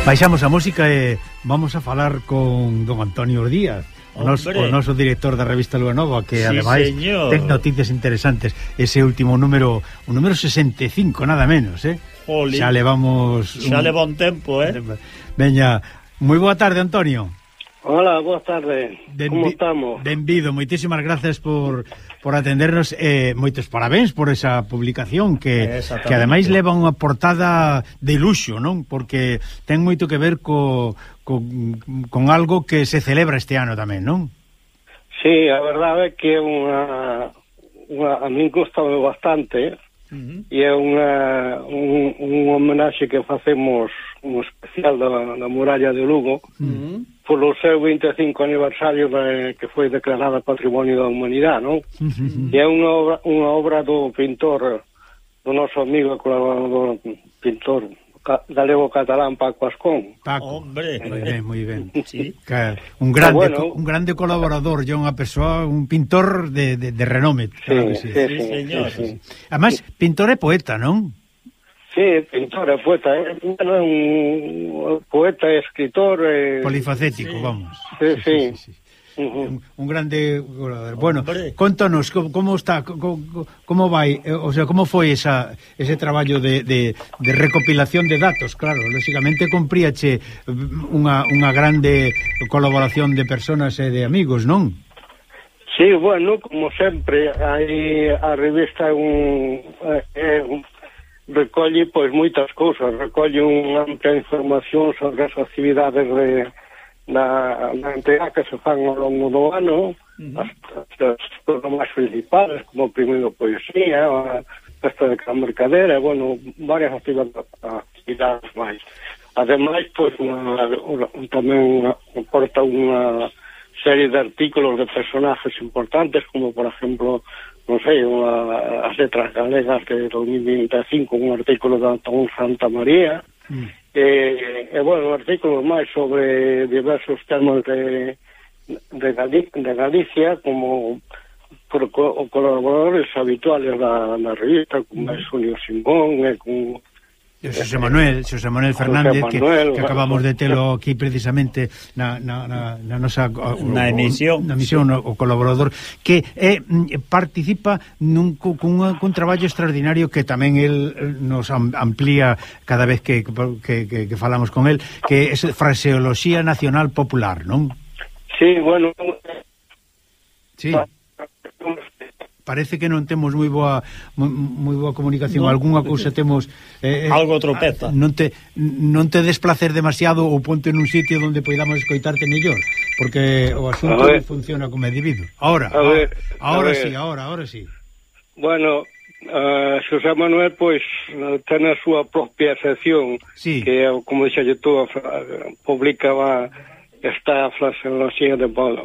Baixamos a música e vamos a falar con don Antonio Díaz, o noso director da revista Lua Nova, que ademais ten noticias interesantes. Ese último número, o número 65, nada menos, Jolín. Xa levamos leva un tempo, Veña, moi boa tarde, Antonio. Hola, boa tarde. Como estamos? Benvido, moitísimas gracias por atendernos, moitos parabéns por esa publicación que ademais leva unha portada de luxo, non? Porque ten moito que ver con algo que se celebra este ano tamén, non? Sí, a verdade é que é unha a min gustame bastante, e é un homenaxe que facemos, un especial da muralla de Lugo, polo seu 25 aniversario que foi declarada Patrimonio da Humanidade, non? E é unha obra do pintor, do noso amigo colaborador, pintor galego catalán Paco Ascón. Paco, hombre, moi ben. Sí. Un grande colaborador, unha persoa, un pintor de renome. Sí, señor. Además, pintor e poeta, non? Sí, pintor e poeta, un poeta e escritor. Polifacético, vamos. Sí. Un grande. Bueno, contanos como está, como vai, o sea, como foi ese traballo de recopilación de datos. Claro, lógicamente compríache unha grande colaboración de persoas e de amigos, non? Sí, bueno, como sempre, aí a revista recolle pois moitas cousas, recolle unha ampla información sobre as actividades na entidade que se fan ao longo do ano, as cousas máis principales, como o primeiro poesía, a festa de Can Mercadera, bueno, varias actividades máis. Ademais, pois, tamén aporta unha serie de artículos de personajes importantes, como, por exemplo, non sei, as letras galegas de 2025, un artículo de Antón Santa María, e bueno, artículos máis sobre diversos temas de Galicia, como por colaboradores habituales da revista, como é Xulio Simón e con Xosé Manuel Fernández, que acabamos de telo aquí precisamente na nosa emisión, o colaborador, que participa cun traballo extraordinario que tamén el nos amplía cada vez que falamos con el, que é Fraseoloxía Nacional Popular, non? Sí, bueno. Sí. Parece que non temos moi boa comunicación, algunha cousa temos algo tropeza. Non te desplacer demasiado ou ponte nun sitio onde poidamos escoitarte mellor, porque o asunto non funciona como é debido. Ahora sí. Bueno, Xosé Manuel pois ten a súa propia sección, sí, que como dixalle tú, publicaba esta fraseoloxía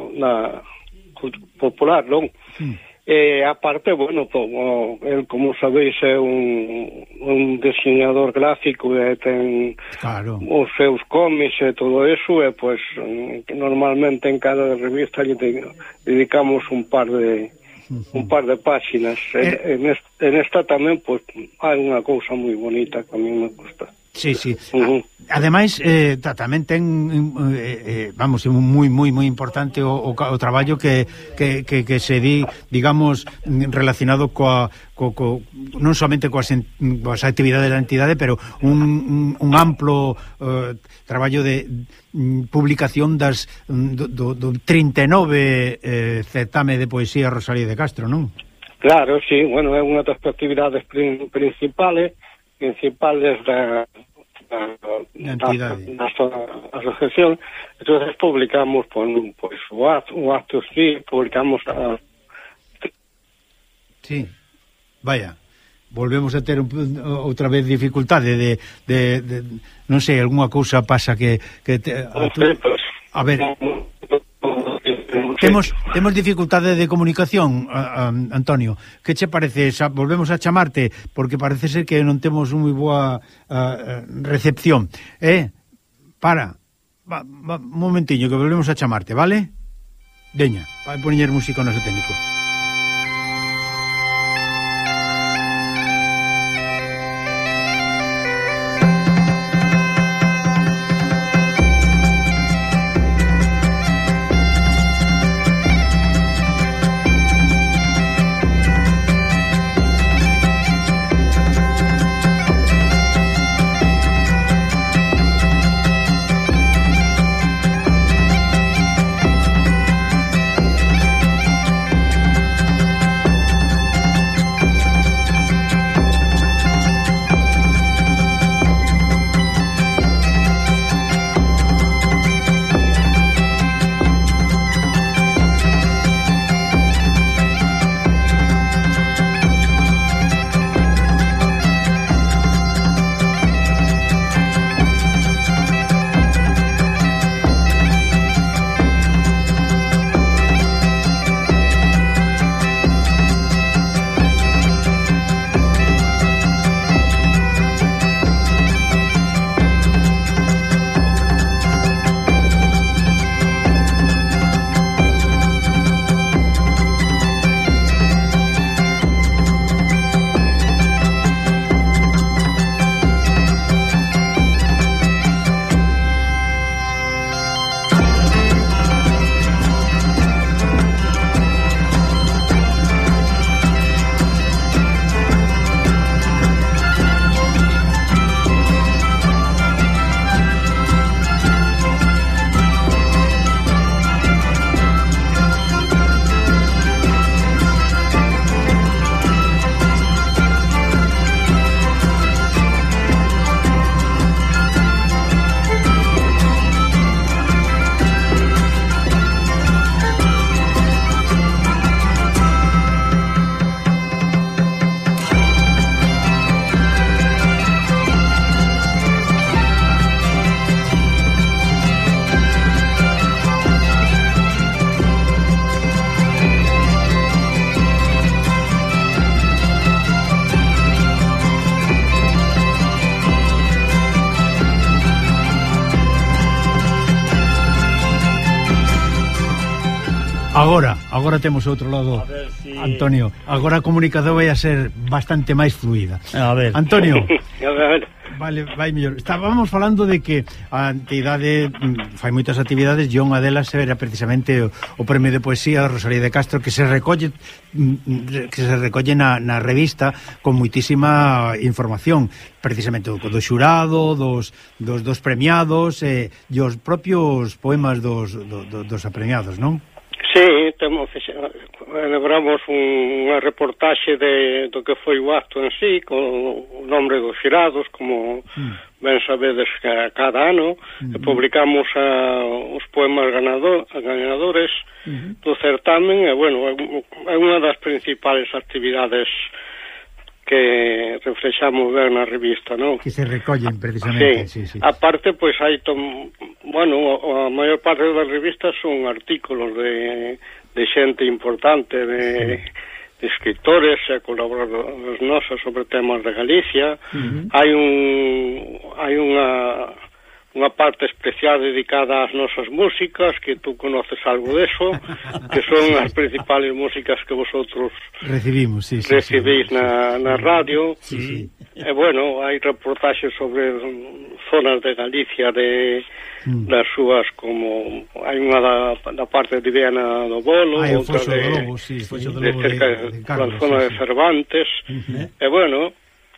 popular, non? Aparte, bueno, como sabéis, é un diseñador gráfico e ten os seus cómics e todo eso, e pues normalmente en cada revista lle dedicamos un par de páxinas. En esta tamén, pues, hai unha cousa moi bonita que a mí me gusta. Sí. Ademais, tamén ten vamos, moi importante o traballo que se digamos, relacionado non somente coas actividades da entidade, pero un amplo traballo de publicación do 39 certame de poesía Rosalía de Castro, non? Claro, sí, bueno, é unha das actividades principales da asociación. Entonces publicamos o acto, sí, publicamos Sí, vaya, volvemos a ter outra vez dificultade de non sei, algunha cousa pasa que a ver, temos dificultade de comunicación, Antonio. Que che parece? Volvemos a chamarte, porque parece ser que non temos moi boa recepción. Un momentiño, que volvemos a chamarte, vale? Veña, vai poñer música ao noso técnico. Agora temos outro lado, si... Antonio. Agora a comunicación vai a ser bastante máis fluida. A ver. Antonio. A ver. Vale, vai mellor. Estábamos falando de que a entidade fai moitas actividades e unha delas era precisamente o premio de poesía de Rosalía de Castro que se recolle na revista con moitísima información, precisamente do xurado, dos premiados e os propios poemas dos apremiados, non? Sí, elaboramos unha reportaxe do que foi o acto en sí, con o nombre dos xirados, como ben sabedes cada ano, e publicamos os poemas ganadores do certamen, e, bueno, é unha das principales actividades que reflexamos ver na revista, non? Que se recollen precisamente, sí. Aparte, pois, hai a maior parte das revistas son artículos de xente importante, de escritores e colaboradores nosos sobre temas de Galicia. Hai unha parte especial dedicada ás nosas músicas, que tú conoces algo deso, que son as principales músicas que vosotros recibís na radio. E, bueno, hai reportaxes sobre zonas de Galicia, das súas, como hai unha da parte de Viana do Bolo, outra de cerca da zona de Cervantes, e, bueno,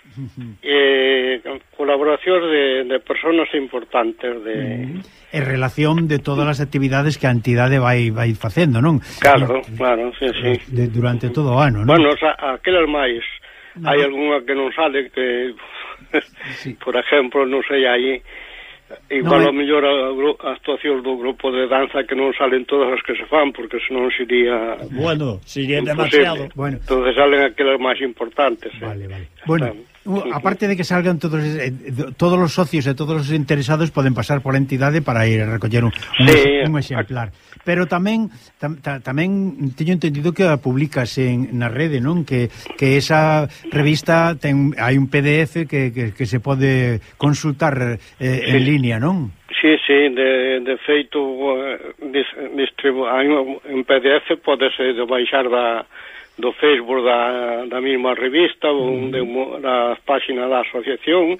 colaboracións de personas importantes e relación de todas as actividades que a entidade vai facendo, non? Claro, sí. Durante todo o ano, non? Bueno, aquelas máis hai algunha que non sale, que por exemplo, non sei, aí igual ao mellor a actuación do grupo de danza que non salen todas as que se fan, porque senón sería demasiado. Bueno, entonces salen aquelas máis importantes. Vale. Bueno, aparte de que salgan todos os socios e todos os interesados poden pasar por a entidade para ir a recoller un exemplar. Pero tamén teño entendido que a publicas na rede, non? Que esa revista hai un PDF que se pode consultar en línea, non? Sí, de feito hai un PDF, podese baixar do Facebook da mesma revista ou da página da asociación,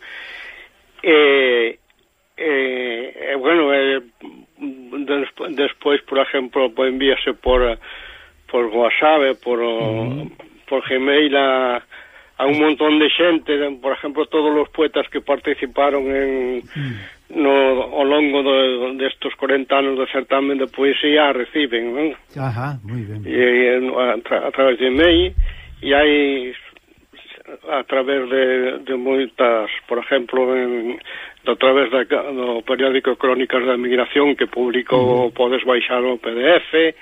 e bueno, despois, por exemplo, envíase por WhatsApp, por Gmail a un montón de xente, por exemplo, todos os poetas que participaron ao longo destos 40 anos do certamen de poesía reciben, non? Moi ben. A través de e-mail, e hai a través de moitas, por exemplo, a través do periódico Crónicas da Emigración, que publico, podes baixar o PDF,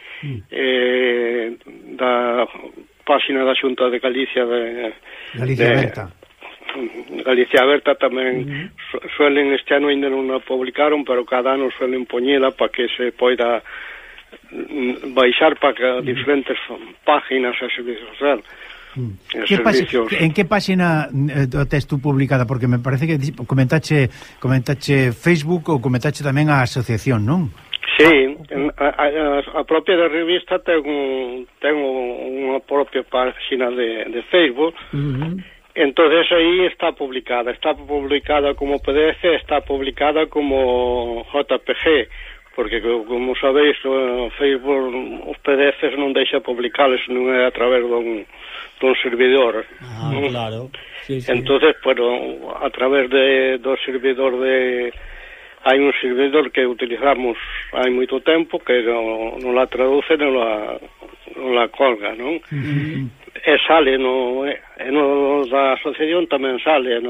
da página da Xunta de Galicia Galicia Aberta tamén suelen, este ano ainda non a publicaron, pero cada ano suelen poñela para que se poida baixar para diferentes páginas e servicios social. En que página tes tú publicada? Porque me parece que comentache Facebook ou comentache tamén a asociación, non? Sí, a propia da revista ten unha propia página de Facebook. Entonces aí está publicada como PDF, está publicada como JPG, porque como sabéis, o Facebook os PDFs non deixa publicables, non é a través dun servidor. Claro. Sí. Entonces, bueno, a través do servidor hai un servidor que utilizamos hai moito tempo, que non la traduce, non la colga, non? E sale no da asociación, tamén sale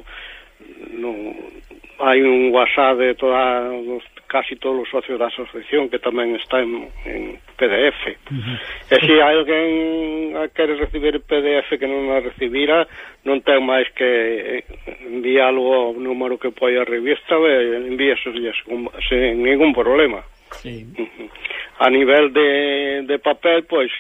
hai un WhatsApp de casi todos os socios da asociación, que tamén está en PDF. E se alguén quere recibir PDF que non a recibira, non ten máis que enviálo ao número que pode a revista e envíaselles sen ningún problema. A nivel de papel, pois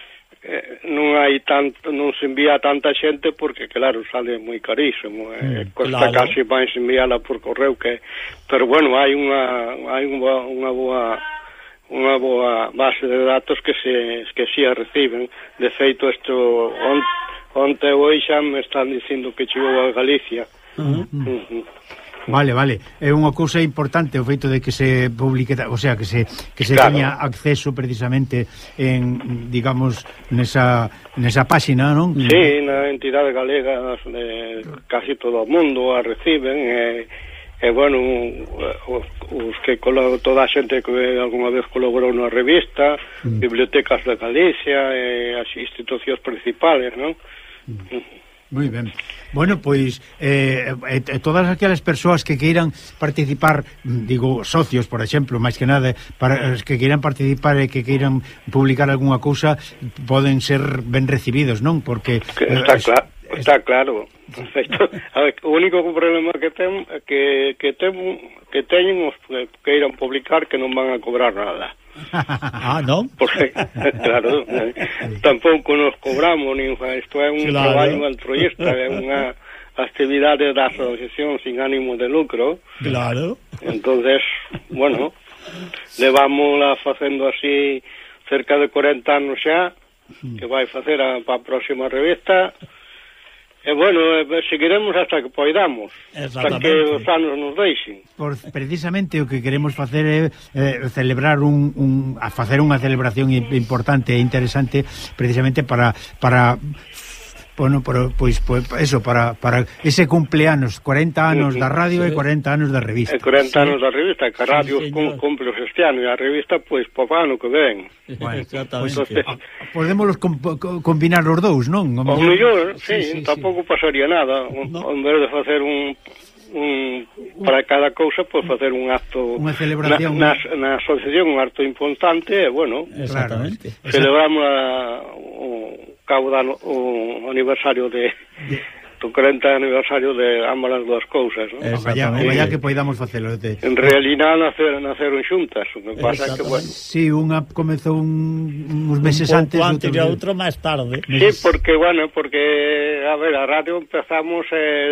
non se envía tanta xente, porque claro, sale moi carísimo, costa casi máis enviala por correo, pero bueno, hai unha boa unha boa base de datos que si a reciben. De feito, isto onte ou xa me están dicindo que chegou a Galicia. Vale, é unha cousa importante o feito de que se publique, o sea, que se claro, teña acceso precisamente en, digamos, nesa páxina, non? Sí, na entidade galega de casi todo o mundo a reciben e bueno, os que toda a xente que algunha vez colaborou na revista, bibliotecas de Galicia e as institucións principales, non? Moi ben. Bueno, pois todas aquelas persoas que queiran participar, digo, socios, por exemplo, máis que nada, para que queiran participar e que queiran publicar algunha cousa, poden ser ben recibidos, non? Porque está claro. A ver, o único problema que teñen os que queiran publicar que non van a cobrar nada. Non? Porque, claro, tampouco nos cobramos, isto é un traballo altruista, é unha actividade da asociación sin ánimo de lucro. Claro. Entonces, bueno, levámola facendo así cerca de 40 anos xa, que vai facer para a próxima revista. E bueno, seguiremos hasta que poidamos, hasta que os anos nos deixen. Precisamente o que queremos facer é celebrar facer unha celebración importante e interesante, precisamente para bueno, pois eso, para ese cumpleanos, 40 anos da radio e 40 anos da revista. 40 anos da revista, que a radio cumple este ano e a revista, pois, para o ano que ven. Bueno, podemos combinar os dous, non? O mellor, sí, tampouco pasaría nada. En vez de facer para cada cousa, pois facer un acto, unha celebración na asociación, un acto importante, e bueno, exactamente. Celebramos o aniversario do 40 aniversario de ambas as dúas cousas, non? Vaya que poidamos facelo. En realidad naceron xuntas, o que pasa que, bueno... Sí, unha comezou uns meses antes e outro máis tarde. Sí, porque, a ver, a radio empezamos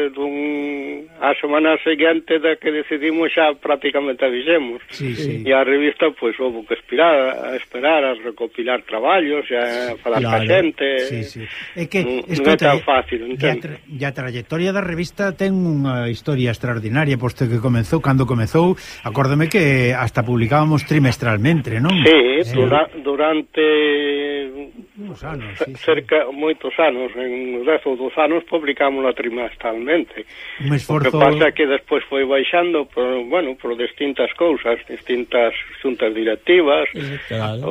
a semana seguinte da que decidimos xa prácticamente a fixemos. Sí. E a revista, pois, houve que esperar a recopilar traballos, a falar ca xente. Sí. É que non é tan fácil, entende? E a trayectoria da revista ten unha historia extraordinaria, posto que cando comezou, acórdome que hasta publicábamos trimestralmente, non? Sí, durante uns anos, cerca moitos anos, en 10 ou 12 anos publicámola trimestralmente. Un esforzo... O que pasa é que despois foi baixando por distintas cousas, distintas xuntas directivas. Claro.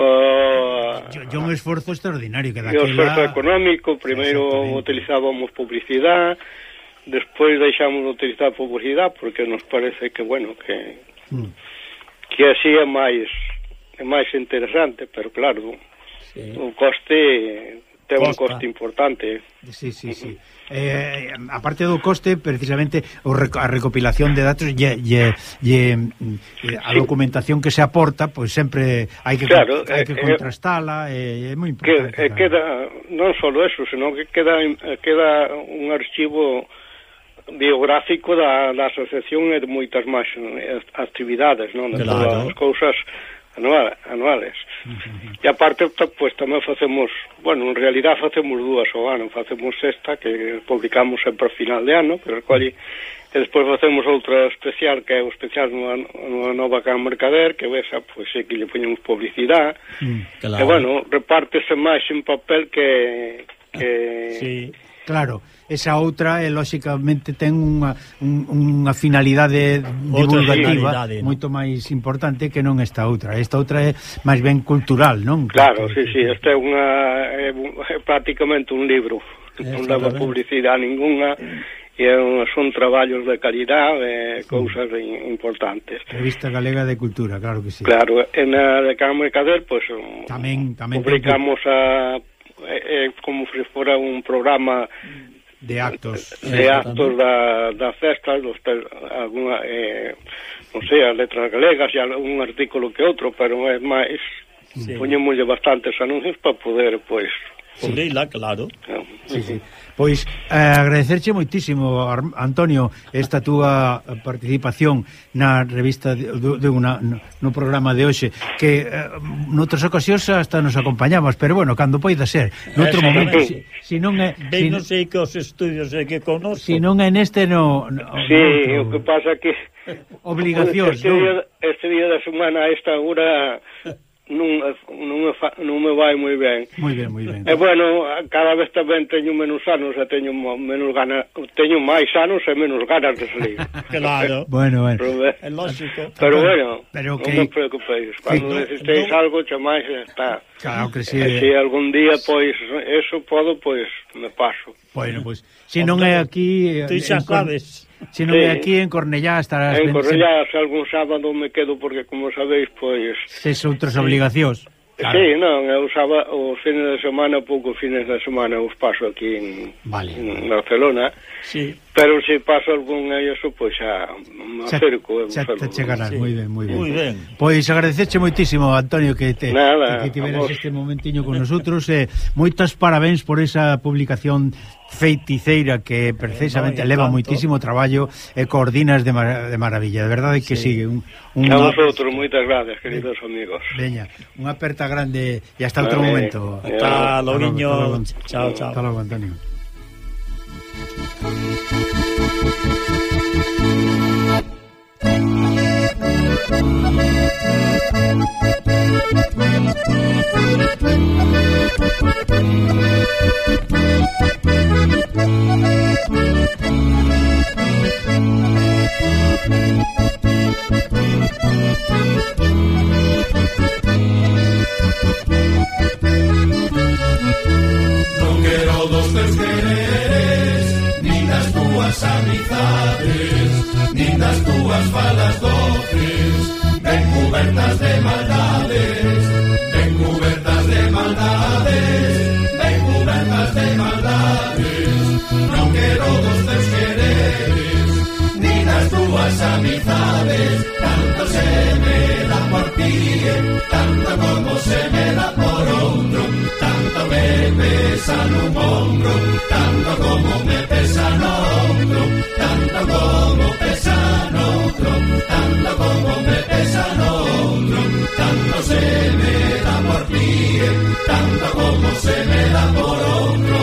Un esforzo extraordinario que daquela... E o esforzo económico, primeiro utilizábamos publicidade, despois deixamos de utilizar publicidade porque nos parece que, bueno, que así é máis interesante, pero claro, o coste ten un coste importante. Sí. Aparte do coste, precisamente a recopilación de datos e a documentación que se aporta, pois sempre hai que contrastala, é moi importante. Queda non só eso, senón que queda un archivo biográfico da asociación e de moitas máis actividades, non? De todas as cousas anuales. E aparte, pois tamén facemos, bueno, en realidad facemos dúas ao ano, facemos esta que publicamos sempre a final de ano, que recolle, e despois facemos outra especial, que é o especial nunha nova Can Mercader, que esa, pois sí, que lle poñemos publicidade, e bueno, repártese máis en papel que... Sí. Claro, esa outra, lóxicamente, ten unha finalidade divulgativa moito máis importante que non esta outra. Esta outra é máis ben cultural, non? Claro, sí, esta é prácticamente un libro, non leva publicidade ninguna, e son traballos de calidade, cousas importantes. Revista Galega de Cultura, claro que sí. Claro, en a de Can Mercader, pois tamén publicamos como se fora un programa de actos da festa, alguna, non sei, as letras galegas e algún artículo que outro, pero é máis poñémoslle bastantes anuncios para poder, pois, Cubríla, claro. Sí. Pois agradecerche moitísimo, Antonio, esta túa participación na revista no programa de hoxe, que noutras ocasións hasta nos acompañamos, pero bueno, cando poida ser noutro momento, si non é non sei que os estudios é que conozco, si non é neste o que pasa que obligacións, este día da semana a esta hora non me vai moi ben. Moi ben. E bueno, cada vez tamén teño menos anos e teño menos ganas, teño máis anos e menos ganas de salir. Claro. Bueno. É lógico. Pero bueno, non me preocupéis. Cando necesitéis algo, chamais e está. Claro que sí. E se algún día, pois, eso podo, pois, me paso. Bueno, pois, se non é aquí... Tú xa sabes. Se non é aquí en Cornellá estarás... En Cornellá, se algún sábado me quedo, porque, como sabéis, pois... Ses outras obligacións. Claro. Sí, non, eu usaba os fines de semana, poucos fines de semana os paso aquí en Barcelona. Sí. Pero se paso algún aí eso, pois xa me acerco. Xa te chegarás, moi ben. Moi ben. Pois agradecerche moitísimo, Antonio, que tiveras este momentiño con nosotros. Moitas parabéns por esa publicación feiticeira que precisamente leva moitísimo traballo e coordinas de maravilla. De verdade que sigue un a vosotros, moitas gracias, queridos amigos. Veña, unha aperta grande e hasta outro momento. Hasta logo. Chao. Hasta logo, Antonio. Non quero dos teus quereres, nin das túas amizades, nin das túas falas doces, ben cubertas de maldades, ben cubertas de maldades, ben cubertas de maldades. Non quero dos teus quereres, nin das túas amizades, tanto se me da por ti, tanto como se me da por outro, tanto me pesa nun ombro, tanto como me pesa no outro, tanto como pesa no outro, tanto como me pesa no outro, tanto se me da por ti, tanto como se me da por outro.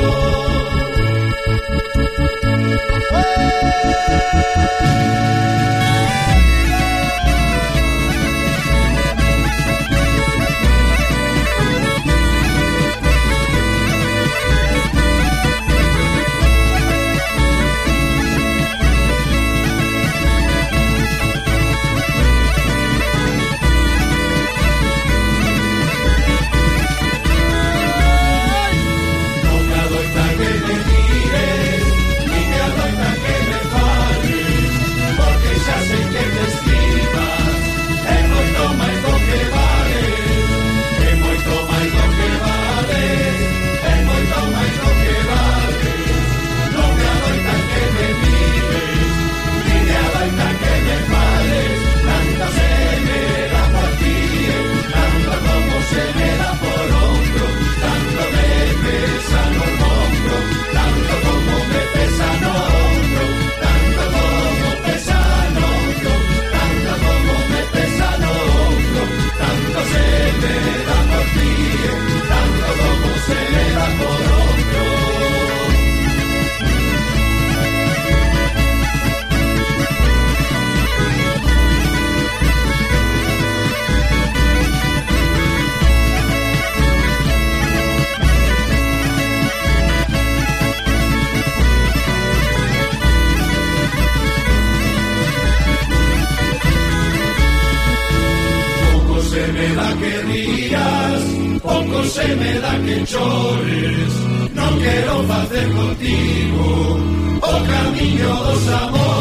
Se me da que chores, non quero facer contigo o camiño dos amores.